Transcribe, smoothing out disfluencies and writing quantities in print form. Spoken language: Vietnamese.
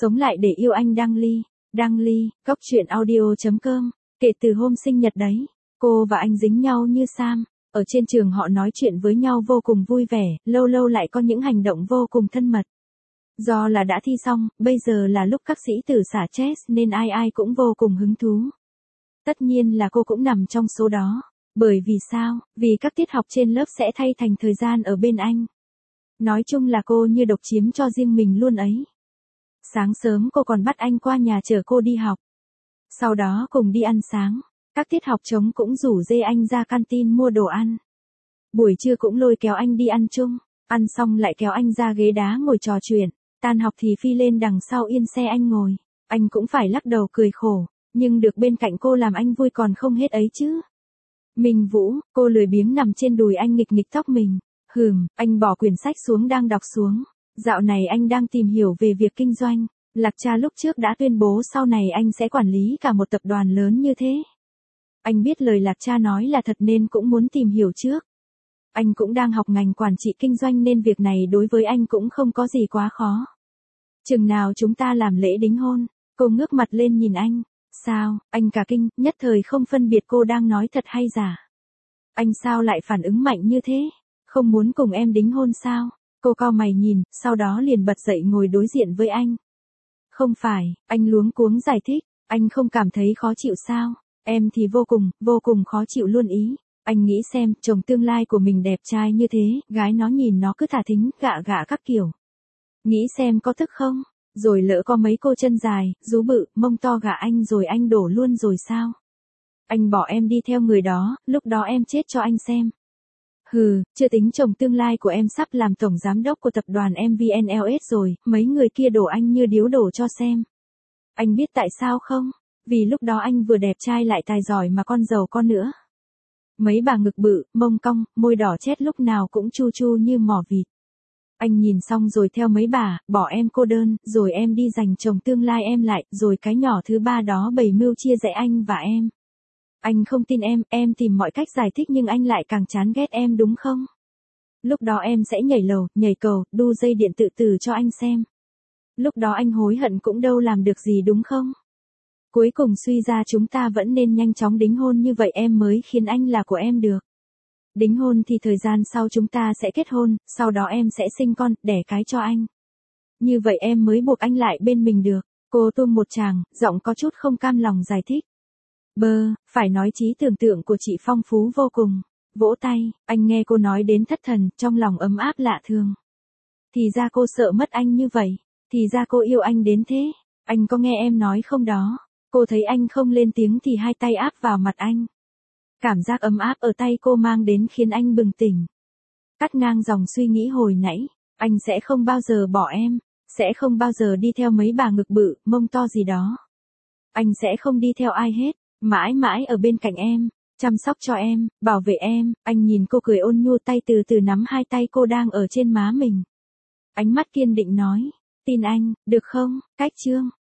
Sống lại để yêu anh Đăng Ly, góc truyện audio.com. Kể từ hôm sinh nhật đấy, cô và anh dính nhau như Sam. Ở trên trường họ nói chuyện với nhau vô cùng vui vẻ, lâu lâu lại có những hành động vô cùng thân mật. Do là đã thi xong, bây giờ là lúc các sĩ tử xả stress nên ai ai cũng vô cùng hứng thú. Tất nhiên là cô cũng nằm trong số đó. Bởi vì sao? Vì các tiết học trên lớp sẽ thay thành thời gian ở bên anh. Nói chung là cô như độc chiếm cho riêng mình luôn ấy. Sáng sớm cô còn bắt anh qua nhà chở cô đi học. Sau đó cùng đi ăn sáng. Các tiết học trống cũng rủ dê anh ra canteen mua đồ ăn. Buổi trưa cũng lôi kéo anh đi ăn chung. Ăn xong lại kéo anh ra ghế đá ngồi trò chuyện. Tan học thì phi lên đằng sau yên xe anh ngồi. Anh cũng phải lắc đầu cười khổ. Nhưng được bên cạnh cô làm anh vui còn không hết ấy chứ. Minh Vũ, cô lười biếng nằm trên đùi anh nghịch nghịch tóc mình. Anh bỏ quyển sách xuống đang đọc xuống. Dạo này anh đang tìm hiểu về việc kinh doanh. Lạc Cha lúc trước đã tuyên bố sau này anh sẽ quản lý cả một tập đoàn lớn như thế. Anh biết lời Lạc Cha nói là thật nên cũng muốn tìm hiểu trước. Anh cũng đang học ngành quản trị kinh doanh nên việc này đối với anh cũng không có gì quá khó. Chừng nào chúng ta làm lễ đính hôn, cô ngước mặt lên nhìn anh. Sao, anh cả kinh, nhất thời không phân biệt cô đang nói thật hay giả. Anh sao lại phản ứng mạnh như thế? Không muốn cùng em đính hôn sao? Cô cau mày nhìn, sau đó liền bật dậy ngồi đối diện với anh. Không phải, anh luống cuống giải thích, anh không cảm thấy khó chịu sao? Em thì vô cùng khó chịu luôn ý. Anh nghĩ xem, chồng tương lai của mình đẹp trai như thế, gái nó nhìn nó cứ thả thính, gạ các kiểu. Nghĩ xem có thức không? Rồi lỡ có mấy cô chân dài, rú bự, mông to gạ anh rồi anh đổ luôn rồi sao? Anh bỏ em đi theo người đó, lúc đó em chết cho anh xem. Chưa tính chồng tương lai của em sắp làm tổng giám đốc của tập đoàn MVNLS rồi, mấy người kia đổ anh như điếu đổ cho xem. Anh biết tại sao không? Vì lúc đó anh vừa đẹp trai lại tài giỏi mà con giàu con nữa. Mấy bà ngực bự, mông cong, môi đỏ chét lúc nào cũng chu chu như mỏ vịt. Anh nhìn xong rồi theo mấy bà, bỏ em cô đơn, rồi em đi giành chồng tương lai em lại, rồi cái nhỏ thứ ba đó bày mưu chia rẽ anh và em. Anh không tin em tìm mọi cách giải thích nhưng anh lại càng chán ghét em đúng không? Lúc đó em sẽ nhảy lầu, nhảy cầu, đu dây điện tự tử cho anh xem. Lúc đó anh hối hận cũng đâu làm được gì đúng không? Cuối cùng suy ra chúng ta vẫn nên nhanh chóng đính hôn như vậy em mới khiến anh là của em được. Đính hôn thì thời gian sau chúng ta sẽ kết hôn, sau đó em sẽ sinh con, đẻ cái cho anh. Như vậy em mới buộc anh lại bên mình được. Cô tuông một tràng, giọng có chút không cam lòng giải thích. Phải nói trí tưởng tượng của chị phong phú vô cùng. Vỗ tay, anh nghe cô nói đến thất thần, trong lòng ấm áp lạ thường. Thì ra cô sợ mất anh như vậy. Thì ra cô yêu anh đến thế. Anh có nghe em nói không đó? Cô thấy anh không lên tiếng thì hai tay áp vào mặt anh. Cảm giác ấm áp ở tay cô mang đến khiến anh bừng tỉnh. Cắt ngang dòng suy nghĩ hồi nãy, anh sẽ không bao giờ bỏ em, sẽ không bao giờ đi theo mấy bà ngực bự, mông to gì đó. Anh sẽ không đi theo ai hết, mãi mãi ở bên cạnh em, chăm sóc cho em, bảo vệ em. Anh nhìn cô cười ôn nhu, tay từ từ nắm hai tay cô đang ở trên má mình. Ánh mắt kiên định nói, tin anh, được không? Cách chương